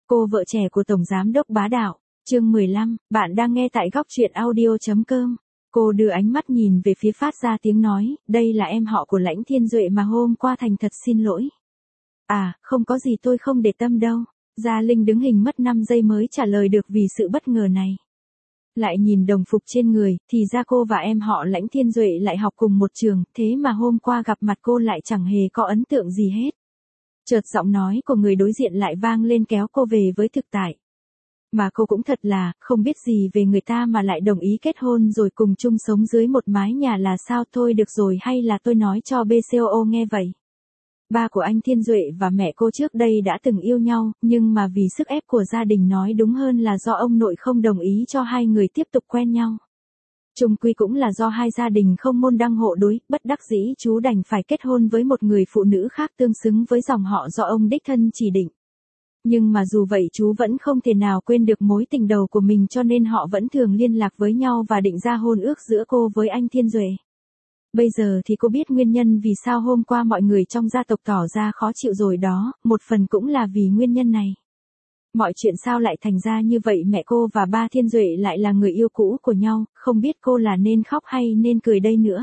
Cô vợ trẻ của Tổng Giám đốc bá đạo. Chương 15, bạn đang nghe tại góc truyện audio.com. Cô đưa ánh mắt nhìn về phía phát ra tiếng nói, đây là em họ của Lãnh Thiên Duệ mà hôm qua thành thật xin lỗi. À, không có gì, tôi không để tâm đâu. Gia Linh đứng hình mất 5 giây mới trả lời được vì sự bất ngờ này. Lại nhìn đồng phục trên người, thì ra cô và em họ Lãnh Thiên Duệ lại học cùng một trường, thế mà hôm qua gặp mặt cô lại chẳng hề có ấn tượng gì hết. Chợt giọng nói của người đối diện lại vang lên kéo cô về với thực tại. Mà cô cũng thật là, không biết gì về người ta mà lại đồng ý kết hôn rồi cùng chung sống dưới một mái nhà là sao? Thôi được rồi, hay là tôi nói cho BCOO nghe vậy. Ba của anh Thiên Duệ và mẹ cô trước đây đã từng yêu nhau, nhưng mà vì sức ép của gia đình, nói đúng hơn là do ông nội không đồng ý cho hai người tiếp tục quen nhau. Chung quy cũng là do hai gia đình không môn đăng hộ đối, bất đắc dĩ chú đành phải kết hôn với một người phụ nữ khác tương xứng với dòng họ do ông đích thân chỉ định. Nhưng mà dù vậy chú vẫn không thể nào quên được mối tình đầu của mình, cho nên họ vẫn thường liên lạc với nhau và định ra hôn ước giữa cô với anh Thiên Duệ. Bây giờ thì cô biết nguyên nhân vì sao hôm qua mọi người trong gia tộc tỏ ra khó chịu rồi đó, một phần cũng là vì nguyên nhân này. Mọi chuyện sao lại thành ra như vậy? Mẹ cô và ba Thiên Duệ lại là người yêu cũ của nhau, không biết cô là nên khóc hay nên cười đây nữa.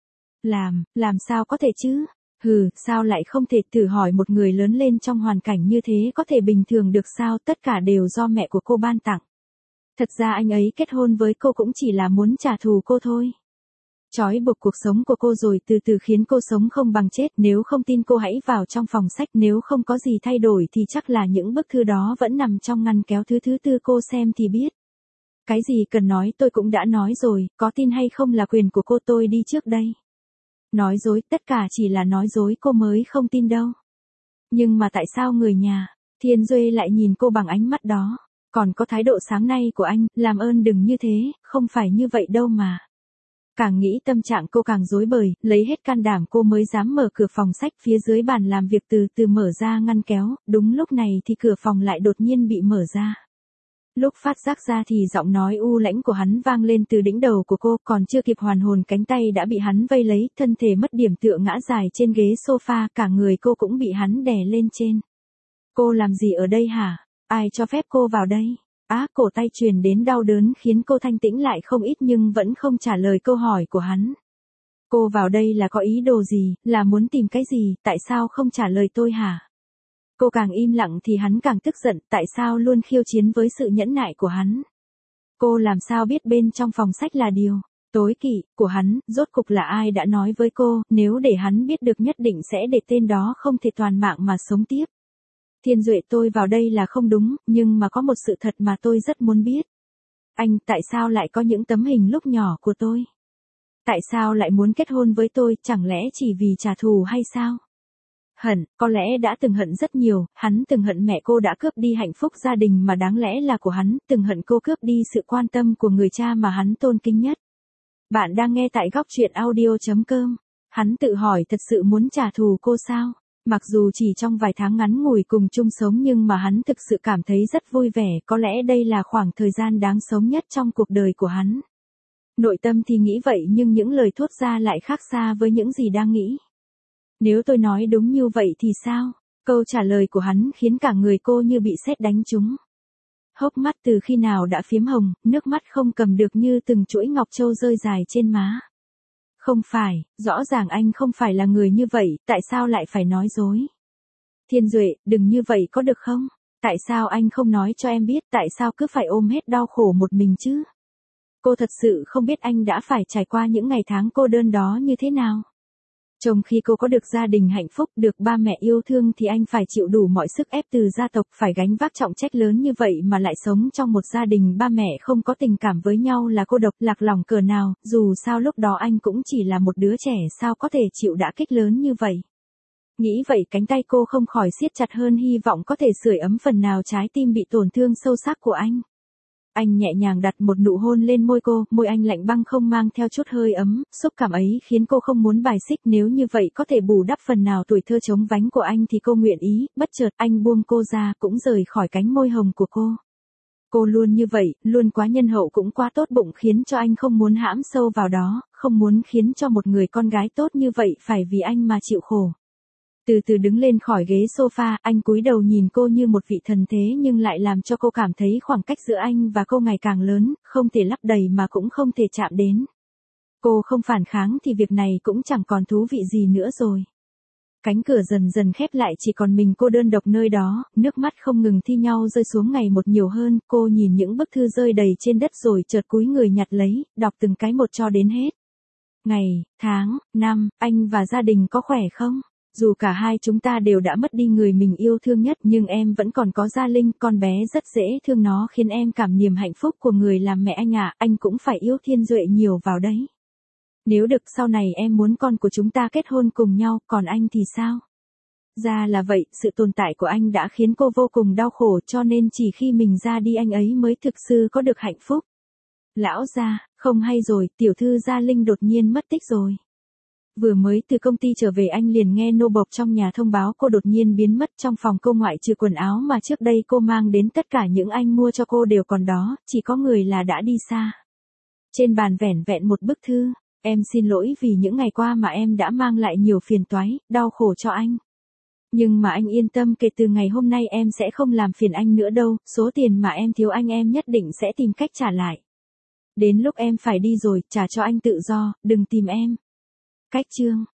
Làm sao có thể chứ? Sao lại không thể? Thử hỏi một người lớn lên trong hoàn cảnh như thế có thể bình thường được sao? Tất cả đều do mẹ của cô ban tặng. Thật ra anh ấy kết hôn với cô cũng chỉ là muốn trả thù cô thôi. Trói buộc cuộc sống của cô rồi từ từ khiến cô sống không bằng chết. Nếu không tin cô hãy vào trong phòng sách, nếu không có gì thay đổi thì chắc là những bức thư đó vẫn nằm trong ngăn kéo thứ tư, cô xem thì biết. Cái gì cần nói tôi cũng đã nói rồi, có tin hay không là quyền của cô, tôi đi trước đây. Nói dối, tất cả chỉ là nói dối, cô mới không tin đâu. Nhưng mà tại sao người nhà Thiên Duệ lại nhìn cô bằng ánh mắt đó? Còn có thái độ sáng nay của anh, làm ơn đừng như thế, không phải như vậy đâu mà. Càng nghĩ tâm trạng cô càng rối bời, lấy hết can đảm cô mới dám mở cửa phòng sách. Phía dưới bàn làm việc từ từ mở ra ngăn kéo, đúng lúc này thì cửa phòng lại đột nhiên bị mở ra. Lúc phát giác ra thì giọng nói u lãnh của hắn vang lên từ đỉnh đầu của cô, còn chưa kịp hoàn hồn cánh tay đã bị hắn vây lấy, thân thể mất điểm tựa ngã dài trên ghế sofa, cả người cô cũng bị hắn đè lên trên. Cô làm gì ở đây hả? Ai cho phép cô vào đây? Cổ tay truyền đến đau đớn khiến cô thanh tĩnh lại không ít nhưng vẫn không trả lời câu hỏi của hắn. Cô vào đây là có ý đồ gì, là muốn tìm cái gì, tại sao không trả lời tôi hả? Cô càng im lặng thì hắn càng tức giận, tại sao luôn khiêu chiến với sự nhẫn nại của hắn. Cô làm sao biết bên trong phòng sách là điều tối kỵ của hắn? Rốt cục là ai đã nói với cô, nếu để hắn biết được nhất định sẽ để tên đó không thể toàn mạng mà sống tiếp. Thiên Duệ, tôi vào đây là không đúng, nhưng mà có một sự thật mà tôi rất muốn biết. Anh, tại sao lại có những tấm hình lúc nhỏ của tôi? Tại sao lại muốn kết hôn với tôi, chẳng lẽ chỉ vì trả thù hay sao? Hận, có lẽ đã từng hận rất nhiều, hắn từng hận mẹ cô đã cướp đi hạnh phúc gia đình mà đáng lẽ là của hắn, từng hận cô cướp đi sự quan tâm của người cha mà hắn tôn kính nhất. Bạn đang nghe tại góc truyện audio.com. Hắn tự hỏi thật sự muốn trả thù cô sao? Mặc dù chỉ trong vài tháng ngắn ngủi cùng chung sống nhưng mà hắn thực sự cảm thấy rất vui vẻ, có lẽ đây là khoảng thời gian đáng sống nhất trong cuộc đời của hắn. Nội tâm thì nghĩ vậy nhưng những lời thốt ra lại khác xa với những gì đang nghĩ. Nếu tôi nói đúng như vậy thì sao? Câu trả lời của hắn khiến cả người cô như bị sét đánh trúng. Hốc mắt từ khi nào đã phiếm hồng, nước mắt không cầm được như từng chuỗi ngọc châu rơi dài trên má. Không phải, rõ ràng anh không phải là người như vậy, tại sao lại phải nói dối? Thiên Duệ, đừng như vậy có được không? Tại sao anh không nói cho em biết, tại sao cứ phải ôm hết đau khổ một mình chứ? Cô thật sự không biết anh đã phải trải qua những ngày tháng cô đơn đó như thế nào. Trong khi cô có được gia đình hạnh phúc, được ba mẹ yêu thương thì anh phải chịu đủ mọi sức ép từ gia tộc, phải gánh vác trọng trách lớn như vậy mà lại sống trong một gia đình ba mẹ không có tình cảm với nhau là cô độc lạc lòng cỡ nào, dù sao lúc đó anh cũng chỉ là một đứa trẻ, sao có thể chịu đả kích lớn như vậy. Nghĩ vậy cánh tay cô không khỏi siết chặt hơn, hy vọng có thể sưởi ấm phần nào trái tim bị tổn thương sâu sắc của anh. Anh nhẹ nhàng đặt một nụ hôn lên môi cô, môi anh lạnh băng không mang theo chút hơi ấm, xúc cảm ấy khiến cô không muốn bài xích, nếu như vậy có thể bù đắp phần nào tuổi thơ trống vánh của anh thì cô nguyện ý. Bất chợt anh buông cô ra cũng rời khỏi cánh môi hồng của cô. Cô luôn như vậy, luôn quá nhân hậu cũng quá tốt bụng khiến cho anh không muốn hãm sâu vào đó, không muốn khiến cho một người con gái tốt như vậy phải vì anh mà chịu khổ. Từ từ đứng lên khỏi ghế sofa, anh cúi đầu nhìn cô như một vị thần thế nhưng lại làm cho cô cảm thấy khoảng cách giữa anh và cô ngày càng lớn, không thể lấp đầy mà cũng không thể chạm đến. Cô không phản kháng thì việc này cũng chẳng còn thú vị gì nữa rồi. Cánh cửa dần dần khép lại, chỉ còn mình cô đơn độc nơi đó, nước mắt không ngừng thi nhau rơi xuống ngày một nhiều hơn, cô nhìn những bức thư rơi đầy trên đất rồi chợt cúi người nhặt lấy, đọc từng cái một cho đến hết. Ngày, tháng, năm, anh và gia đình có khỏe không? Dù cả hai chúng ta đều đã mất đi người mình yêu thương nhất nhưng em vẫn còn có Gia Linh, con bé rất dễ thương, nó khiến em cảm niềm hạnh phúc của người làm mẹ anh ạ, anh cũng phải yêu Thiên Duệ nhiều vào đấy. Nếu được sau này em muốn con của chúng ta kết hôn cùng nhau, còn anh thì sao? Ra là vậy, sự tồn tại của anh đã khiến cô vô cùng đau khổ cho nên chỉ khi mình ra đi anh ấy mới thực sự có được hạnh phúc. Lão gia, không hay rồi, tiểu thư Gia Linh đột nhiên mất tích rồi. Vừa mới từ công ty trở về anh liền nghe nô bộc trong nhà thông báo cô đột nhiên biến mất. Trong phòng cô ngoại trừ quần áo mà trước đây cô mang đến, tất cả những anh mua cho cô đều còn đó, chỉ có người là đã đi xa. Trên bàn vẻn vẹn một bức thư, em xin lỗi vì những ngày qua mà em đã mang lại nhiều phiền toái, đau khổ cho anh. Nhưng mà anh yên tâm, kể từ ngày hôm nay em sẽ không làm phiền anh nữa đâu, số tiền mà em thiếu anh em nhất định sẽ tìm cách trả lại. Đến lúc em phải đi rồi, trả cho anh tự do, đừng tìm em. Cách chương